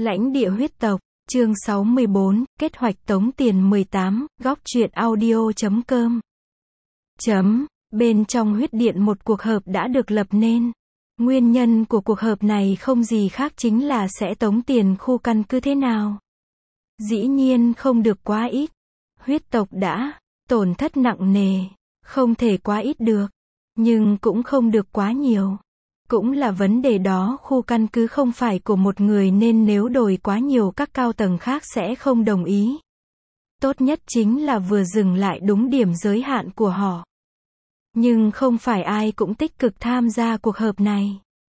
Lãnh địa huyết tộc, chương 64, kết hoạch tống tiền 18, góc truyện audio.com. Bên trong huyết điện một cuộc họp đã được lập nên. Nguyên nhân của cuộc họp này không gì khác chính là sẽ tống tiền khu căn cứ thế nào. Dĩ nhiên không được quá ít. Huyết tộc đã tổn thất nặng nề, không thể quá ít được, nhưng cũng không được quá nhiều. Cũng là vấn đề đó, khu căn cứ không phải của một người nên nếu đổi quá nhiều các cao tầng khác sẽ không đồng ý. Tốt nhất chính là vừa dừng lại đúng điểm giới hạn của họ. Nhưng không phải ai cũng tích cực tham gia cuộc họp này.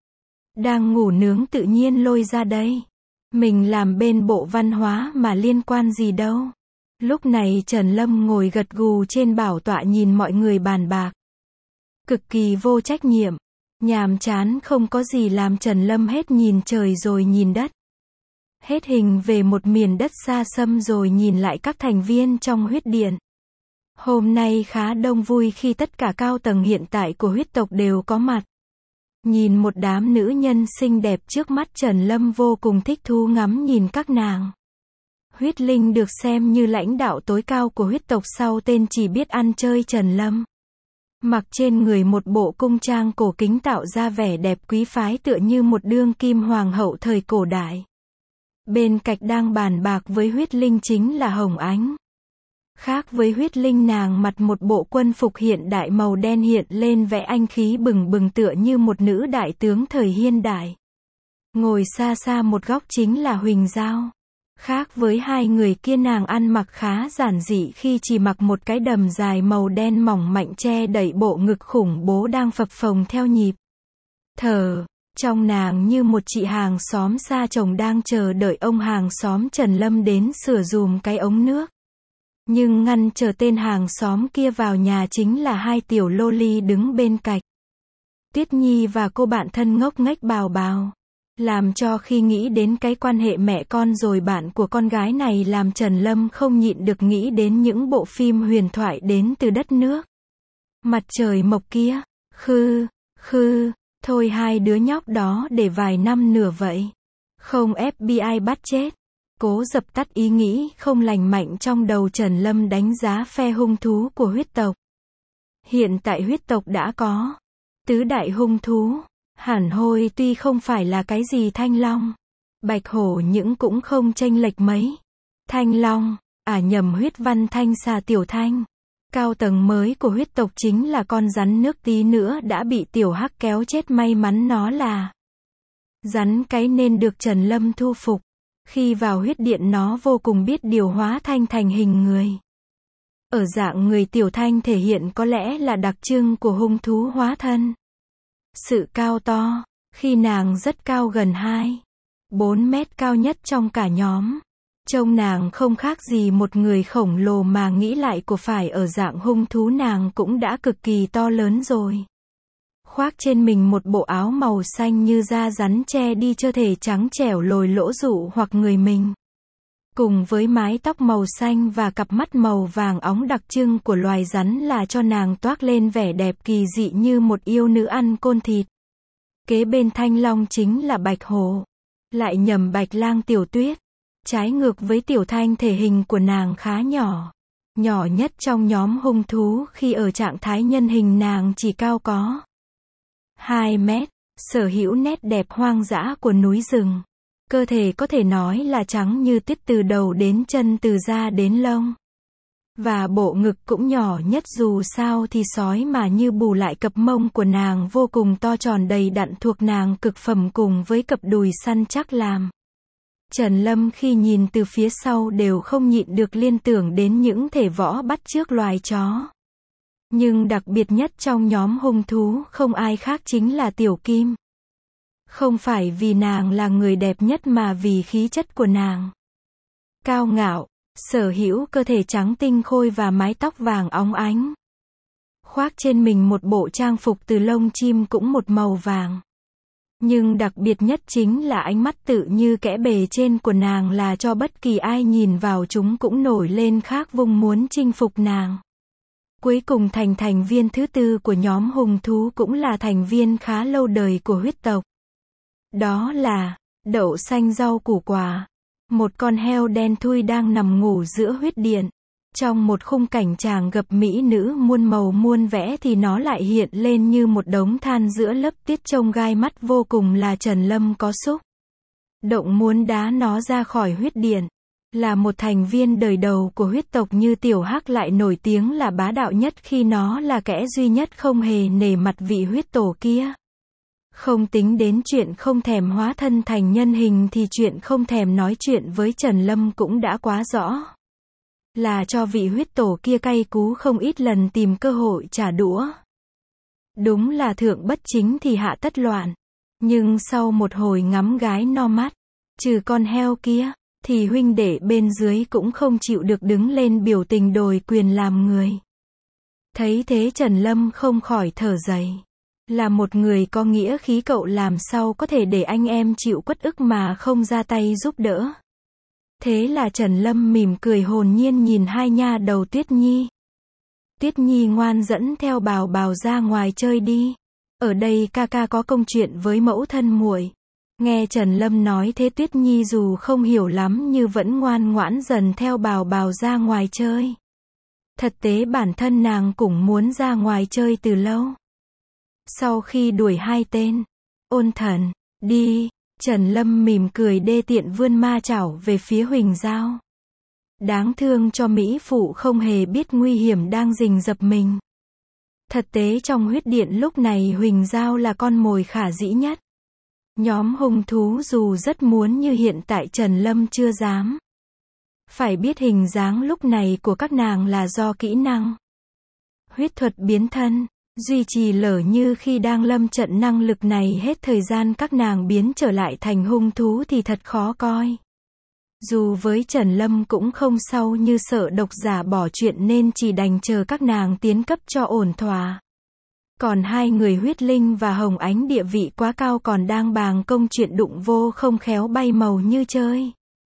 Đang ngủ nướng tự nhiên lôi ra đây. Mình làm bên bộ văn hóa mà liên quan gì đâu. Lúc này Trần Lâm ngồi gật gù trên bảo tọa nhìn mọi người bàn bạc. Cực kỳ vô trách nhiệm. Nhàm chán không có gì làm, Trần Lâm hết nhìn trời rồi nhìn đất. Hết hình về một miền đất xa xăm rồi nhìn lại các thành viên trong huyết điện. Hôm nay khá đông vui khi tất cả cao tầng hiện tại của huyết tộc đều có mặt. Nhìn một đám nữ nhân xinh đẹp trước mắt, Trần Lâm vô cùng thích thú ngắm nhìn các nàng. Huyết linh được xem như lãnh đạo tối cao của huyết tộc sau tên chỉ biết ăn chơi Trần Lâm. Mặc trên người một bộ cung trang cổ kính tạo ra vẻ đẹp quý phái tựa như một đương kim hoàng hậu thời cổ đại. Bên cạnh đang bàn bạc với huyết linh chính là Hồng Ánh. Khác với huyết linh, nàng mặc một bộ quân phục hiện đại màu đen hiện lên vẻ anh khí bừng bừng tựa như một nữ đại tướng thời hiện đại. Ngồi xa xa một góc chính là Huỳnh Giao. Khác với hai người kia, nàng ăn mặc khá giản dị khi chỉ mặc một cái đầm dài màu đen mỏng mảnh che đậy bộ ngực khủng bố đang phập phồng theo nhịp thở. Trong nàng như một chị hàng xóm xa chồng đang chờ đợi ông hàng xóm Trần Lâm đến sửa dùm cái ống nước. Nhưng ngăn chờ tên hàng xóm kia vào nhà chính là hai tiểu loli đứng bên cạnh. Tuyết Nhi và cô bạn thân ngốc nghếch Bào Bào. Làm cho khi nghĩ đến cái quan hệ mẹ con rồi bạn của con gái này làm Trần Lâm không nhịn được nghĩ đến những bộ phim huyền thoại đến từ đất nước. Mặt trời mọc kia, thôi hai đứa nhóc đó để vài năm nữa vậy. Không FBI bắt chết. Cố dập tắt ý nghĩ không lành mạnh trong đầu, Trần Lâm đánh giá phe hung thú của huyết tộc. Hiện tại huyết tộc đã có tứ đại hung thú. Hẳn hoi tuy không phải là cái gì thanh long, bạch hổ nhưng cũng không chênh lệch mấy. Thanh long, nhầm, huyết văn thanh xà tiểu thanh. Cao tầng mới của huyết tộc chính là con rắn nước, tí nữa đã bị tiểu hắc kéo chết, may mắn nó là rắn cái nên được Trần Lâm thu phục. Khi vào huyết điện nó vô cùng biết điều hóa thanh thành hình người. Ở dạng người tiểu thanh thể hiện có lẽ là đặc trưng của hung thú hóa thân. Sự cao to, khi nàng rất cao, gần 2-4 mét, cao nhất trong cả nhóm. Trông nàng không khác gì một người khổng lồ, mà nghĩ lại của phải ở dạng hung thú nàng cũng đã cực kỳ to lớn rồi. Khoác trên mình một bộ áo màu xanh như da rắn che đi cơ thể trắng trẻo lồi lỗ rụ hoặc người mình. Cùng với mái tóc màu xanh và cặp mắt màu vàng óng đặc trưng của loài rắn là cho nàng toát lên vẻ đẹp kỳ dị như một yêu nữ ăn côn thịt. Kế bên thanh long chính là bạch hổ. Lại nhầm, bạch lang tiểu tuyết. Trái ngược với tiểu thanh, thể hình của nàng khá nhỏ. Nhỏ nhất trong nhóm hung thú, khi ở trạng thái nhân hình nàng chỉ cao có 2 mét, sở hữu nét đẹp hoang dã của núi rừng. Cơ thể có thể nói là trắng như tuyết từ đầu đến chân, từ da đến lông. Và bộ ngực cũng nhỏ nhất, dù sao thì sói mà như bù lại cặp mông của nàng vô cùng to tròn đầy đặn thuộc nàng cực phẩm, cùng với cặp đùi săn chắc làm Trần Lâm khi nhìn từ phía sau đều không nhịn được liên tưởng đến những thể võ bắt chước loài chó. Nhưng đặc biệt nhất trong nhóm hung thú không ai khác chính là Tiểu Kim. Không phải vì nàng là người đẹp nhất mà vì khí chất của nàng. Cao ngạo, sở hữu cơ thể trắng tinh khôi và mái tóc vàng óng ánh. Khoác trên mình một bộ trang phục từ lông chim cũng một màu vàng. Nhưng đặc biệt nhất chính là ánh mắt tự như kẽ bề trên của nàng, là cho bất kỳ ai nhìn vào chúng cũng nổi lên khát vọng muốn chinh phục nàng. Cuối cùng thành viên thứ tư của nhóm hung thú cũng là thành viên khá lâu đời của huyết tộc. Đó là đậu xanh rau củ quả. Một con heo đen thui đang nằm ngủ giữa huyết điện. Trong một khung cảnh chàng gặp mỹ nữ muôn màu muôn vẻ thì nó lại hiện lên như một đống than giữa lớp tuyết trông gai mắt vô cùng là Trần Lâm có xúc động muốn đá nó ra khỏi huyết điện. Là một thành viên đời đầu của huyết tộc như Tiểu Hắc lại nổi tiếng là bá đạo nhất khi nó là kẻ duy nhất không hề nể mặt vị huyết tổ kia. Không tính đến chuyện không thèm hóa thân thành nhân hình thì chuyện không thèm nói chuyện với Trần Lâm cũng đã quá rõ. Là cho vị huyết tổ kia cay cú không ít lần tìm cơ hội trả đũa. Đúng là thượng bất chính thì hạ tất loạn. Nhưng sau một hồi ngắm gái no mắt, trừ con heo kia, thì huynh đệ bên dưới cũng không chịu được đứng lên biểu tình đòi quyền làm người. Thấy thế Trần Lâm không khỏi thở dài. Là một người có nghĩa khí cậu làm sao có thể để anh em chịu uất ức mà không ra tay giúp đỡ. Thế là Trần Lâm mỉm cười hồn nhiên nhìn hai nha đầu Tuyết Nhi. Tuyết Nhi ngoan dẫn theo Bào Bào ra ngoài chơi đi. Ở đây ca ca có công chuyện với mẫu thân muội. Nghe Trần Lâm nói thế Tuyết Nhi dù không hiểu lắm nhưng vẫn ngoan ngoãn dần theo Bào Bào ra ngoài chơi. Thật tế bản thân nàng cũng muốn ra ngoài chơi từ lâu. Sau khi đuổi hai tên, Ôn Thần, đi, Trần Lâm mỉm cười đê tiện vươn ma chảo về phía Huỳnh Giao. Đáng thương cho mỹ phụ không hề biết nguy hiểm đang rình rập mình. Thật tế trong huyết điện lúc này Huỳnh Giao là con mồi khả dĩ nhất. Nhóm hung thú dù rất muốn như hiện tại Trần Lâm chưa dám. Phải biết hình dáng lúc này của các nàng là do kỹ năng huyết thuật biến thân, duy trì lỡ như khi đang lâm trận năng lực này hết thời gian các nàng biến trở lại thành hung thú thì thật khó coi. Dù với Trần Lâm cũng không sao như sợ độc giả bỏ chuyện nên chỉ đành chờ các nàng tiến cấp cho ổn thỏa. Còn hai người huyết linh và Hồng Ánh địa vị quá cao còn đang bàng công chuyện đụng vô không khéo bay màu như chơi.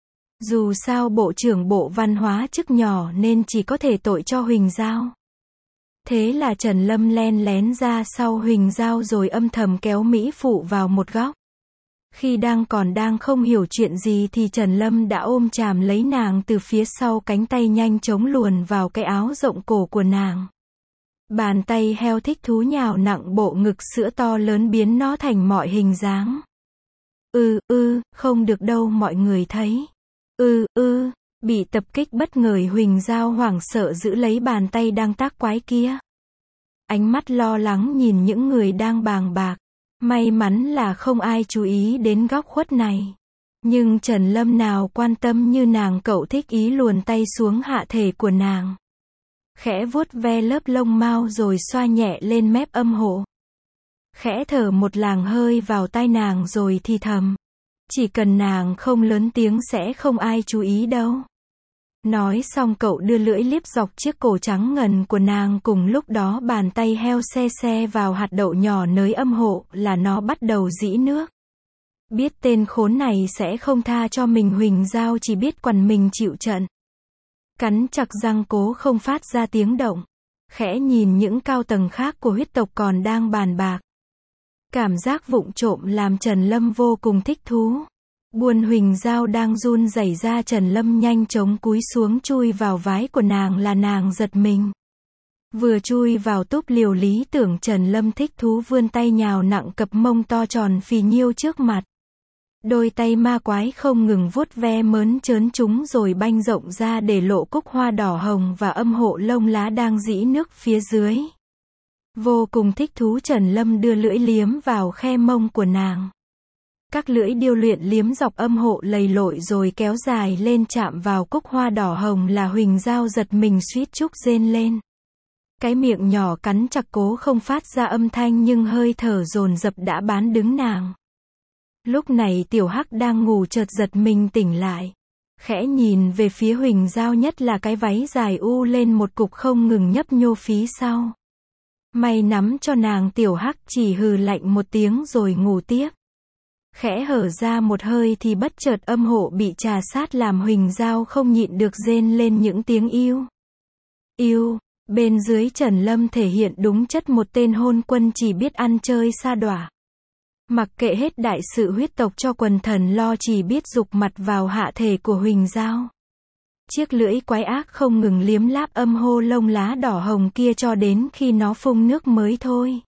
Dù sao bộ trưởng bộ văn hóa chức nhỏ nên chỉ có thể tội cho Huỳnh Giao. Thế là Trần Lâm len lén ra sau Huỳnh Giao rồi âm thầm kéo mỹ phụ vào một góc. Khi còn đang không hiểu chuyện gì thì Trần Lâm đã ôm chàm lấy nàng từ phía sau cánh tay nhanh chóng luồn vào cái áo rộng cổ của nàng. Bàn tay heo thích thú nhào nặng bộ ngực sữa to lớn biến nó thành mọi hình dáng. Không được đâu mọi người thấy. Bị tập kích bất ngờ Huỳnh Giao hoảng sợ giữ lấy bàn tay đang tác quái kia. Ánh mắt lo lắng nhìn những người đang bàng bạc. May mắn là không ai chú ý đến góc khuất này. Nhưng Trần Lâm nào quan tâm như nàng cậu thích ý luồn tay xuống hạ thể của nàng. Khẽ vuốt ve lớp lông mao rồi xoa nhẹ lên mép âm hộ. Khẽ thở một làng hơi vào tai nàng rồi thì thầm. Chỉ cần nàng không lớn tiếng sẽ không ai chú ý đâu. Nói xong cậu đưa lưỡi liếp dọc chiếc cổ trắng ngần của nàng cùng lúc đó bàn tay heo xe vào hạt đậu nhỏ nới âm hộ là nó bắt đầu rỉ nước. Biết tên khốn này sẽ không tha cho mình Huỳnh Giao chỉ biết quằn mình chịu trận. Cắn chặt răng cố không phát ra tiếng động. Khẽ nhìn những cao tầng khác của huyết tộc còn đang bàn bạc. Cảm giác vụng trộm làm Trần Lâm vô cùng thích thú. Buồn Huỳnh Giao đang run rẩy ra Trần Lâm nhanh chóng cúi xuống chui vào vái của nàng là nàng giật mình. Vừa chui vào túp liều lý tưởng Trần Lâm thích thú vươn tay nhào nặng cặp mông to tròn phì nhiêu trước mặt. Đôi tay ma quái không ngừng vuốt ve mớn trớn chúng rồi banh rộng ra để lộ cúc hoa đỏ hồng và âm hộ lông lá đang rỉ nước phía dưới. Vô cùng thích thú Trần Lâm đưa lưỡi liếm vào khe mông của nàng. Các lưỡi điêu luyện liếm dọc âm hộ lầy lội rồi kéo dài lên chạm vào cúc hoa đỏ hồng là Huỳnh Giao giật mình suýt chút rên lên. Cái miệng nhỏ cắn chặt cố không phát ra âm thanh nhưng hơi thở dồn dập đã bán đứng nàng. Lúc này Tiểu Hắc đang ngủ chợt giật mình tỉnh lại. Khẽ nhìn về phía Huỳnh Giao nhất là cái váy dài u lên một cục không ngừng nhấp nhô phía sau. May nắm cho nàng Tiểu Hắc chỉ hừ lạnh một tiếng rồi ngủ tiếp. Khẽ hở ra một hơi thì bất chợt âm hộ bị trà sát làm Huỳnh Giao không nhịn được rên lên những tiếng yêu. Yêu, bên dưới Trần Lâm thể hiện đúng chất một tên hôn quân chỉ biết ăn chơi sa đọa. Mặc kệ hết đại sự huyết tộc cho quần thần lo, chỉ biết dục mặt vào hạ thể của Huỳnh Giao. Chiếc lưỡi quái ác không ngừng liếm láp âm hô lông lá đỏ hồng kia cho đến khi nó phun nước mới thôi.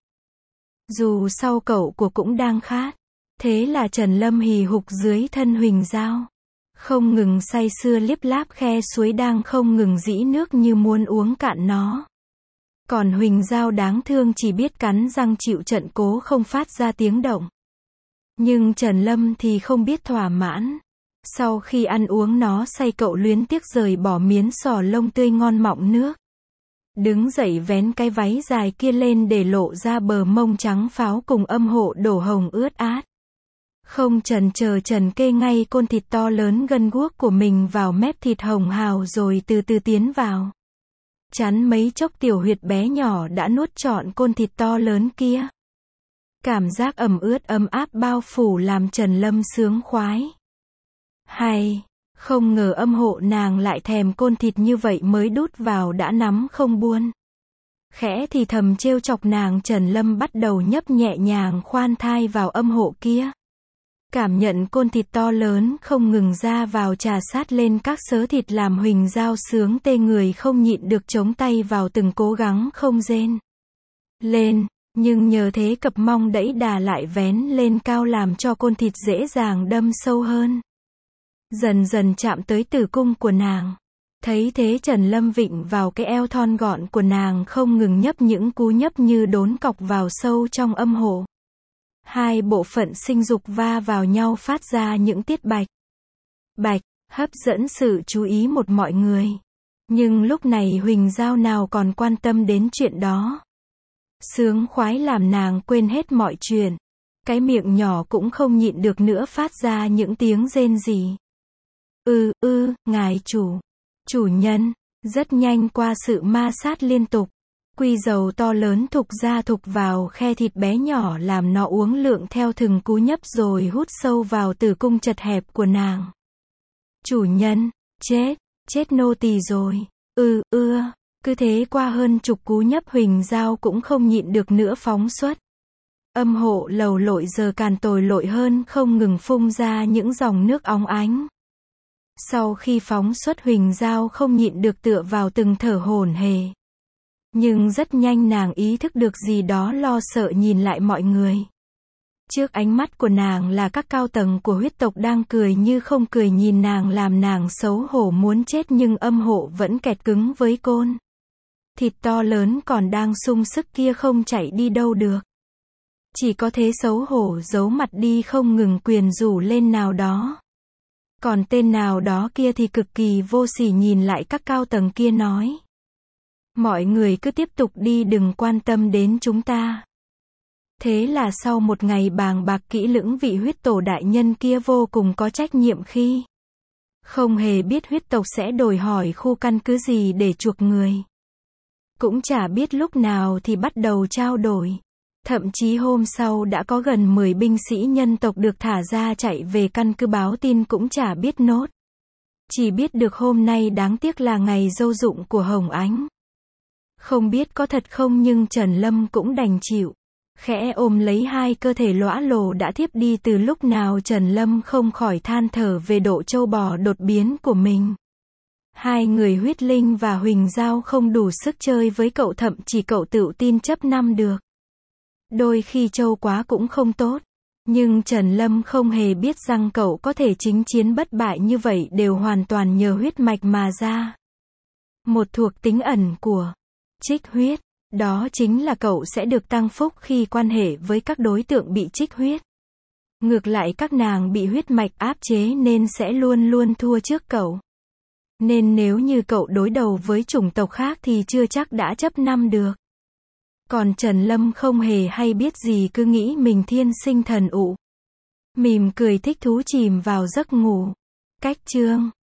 Dù sau cậu của cũng đang khát. Thế là Trần Lâm hì hục dưới thân Huỳnh Giao. Không ngừng say sưa liếp láp khe suối đang không ngừng rỉ nước như muốn uống cạn nó. Còn Huỳnh Giao đáng thương chỉ biết cắn răng chịu trận cố không phát ra tiếng động. Nhưng Trần Lâm thì không biết thỏa mãn. Sau khi ăn uống nó say, cậu luyến tiếc rời bỏ miến sò lông tươi ngon mọng nước. Đứng dậy vén cái váy dài kia lên để lộ ra bờ mông trắng pháo cùng âm hộ đổ hồng ướt át. Không chần chờ trần kê ngay côn thịt to lớn gân guốc của mình vào mép thịt hồng hào rồi từ từ tiến vào. Chắn mấy chốc tiểu huyệt bé nhỏ đã nuốt trọn côn thịt to lớn kia. Cảm giác ẩm ướt ấm áp bao phủ làm Trần Lâm sướng khoái. Hay, không ngờ âm hộ nàng lại thèm côn thịt như vậy mới đút vào đã nắm không buông. Khẽ thì thầm trêu chọc nàng, Trần Lâm bắt đầu nhấp nhẹ nhàng khoan thai vào âm hộ kia. Cảm nhận côn thịt to lớn không ngừng ra vào trà sát lên các xớ thịt làm Huỳnh Giao sướng tê người, không nhịn được chống tay vào từng cố gắng không rên lên, nhưng nhờ thế cặp mông đẫy đà lại vén lên cao làm cho côn thịt dễ dàng đâm sâu hơn. Dần dần chạm tới tử cung của nàng. Thấy thế Trần Lâm vịn vào cái eo thon gọn của nàng, không ngừng nhấp những cú nhấp như đốn cọc vào sâu trong âm hộ. Hai bộ phận sinh dục va vào nhau phát ra những tiết bạch bạch, hấp dẫn sự chú ý một mọi người. Nhưng lúc này Huỳnh Giao nào còn quan tâm đến chuyện đó. Sướng khoái làm nàng quên hết mọi chuyện. Cái miệng nhỏ cũng không nhịn được nữa phát ra những tiếng rên rỉ. Ngài chủ nhân. Rất nhanh qua sự ma sát liên tục, quy dầu to lớn thục ra thục vào khe thịt bé nhỏ làm nó uống lượng theo từng cú nhấp rồi hút sâu vào tử cung chật hẹp của nàng. Chủ nhân, chết nô tỳ rồi. Cứ thế qua hơn chục cú nhấp Huỳnh Giao cũng không nhịn được nữa phóng xuất. Âm hộ lầu lội giờ càng tồi lội hơn, không ngừng phun ra những dòng nước óng ánh. Sau khi phóng xuất Huỳnh Giao không nhịn được tựa vào từng thở hổn hề. Nhưng rất nhanh nàng ý thức được gì đó, lo sợ nhìn lại mọi người. Trước ánh mắt của nàng là các cao tầng của huyết tộc đang cười như không cười nhìn nàng làm nàng xấu hổ muốn chết, nhưng âm hộ vẫn kẹt cứng với côn thịt to lớn còn đang sung sức kia không chạy đi đâu được. Chỉ có thế xấu hổ giấu mặt đi, không ngừng quyền rủ lên nào đó. Còn tên nào đó kia thì cực kỳ vô sỉ nhìn lại các cao tầng kia nói: mọi người cứ tiếp tục đi, đừng quan tâm đến chúng ta. Thế là sau một ngày bàng bạc kỹ lưỡng, vị huyết tổ đại nhân kia vô cùng có trách nhiệm khi không hề biết huyết tộc sẽ đòi hỏi khu căn cứ gì để chuộc người. Cũng chả biết lúc nào thì bắt đầu trao đổi. Thậm chí hôm sau đã có gần 10 binh sĩ nhân tộc được thả ra chạy về căn cứ báo tin cũng chả biết nốt. Chỉ biết được hôm nay đáng tiếc là ngày dâu dụng của Hồng Ánh. Không biết có thật không nhưng Trần Lâm cũng đành chịu. Khẽ ôm lấy hai cơ thể lõa lồ đã thiếp đi từ lúc nào, Trần Lâm không khỏi than thở về độ trâu bò đột biến của mình. Hai người huyết linh và Huỳnh Giao không đủ sức chơi với cậu, thậm chí cậu tự tin chấp năm được. Đôi khi trâu quá cũng không tốt. Nhưng Trần Lâm không hề biết rằng cậu có thể chính chiến bất bại như vậy đều hoàn toàn nhờ huyết mạch mà ra. Một thuộc tính ẩn của trích huyết, đó chính là cậu sẽ được tăng phúc khi quan hệ với các đối tượng bị trích huyết. Ngược lại các nàng bị huyết mạch áp chế nên sẽ luôn luôn thua trước cậu. Nên nếu như cậu đối đầu với chủng tộc khác thì chưa chắc đã chấp năm được. Còn Trần Lâm không hề hay biết gì, cứ nghĩ mình thiên sinh thần ụ. Mỉm cười thích thú chìm vào giấc ngủ. Cách chương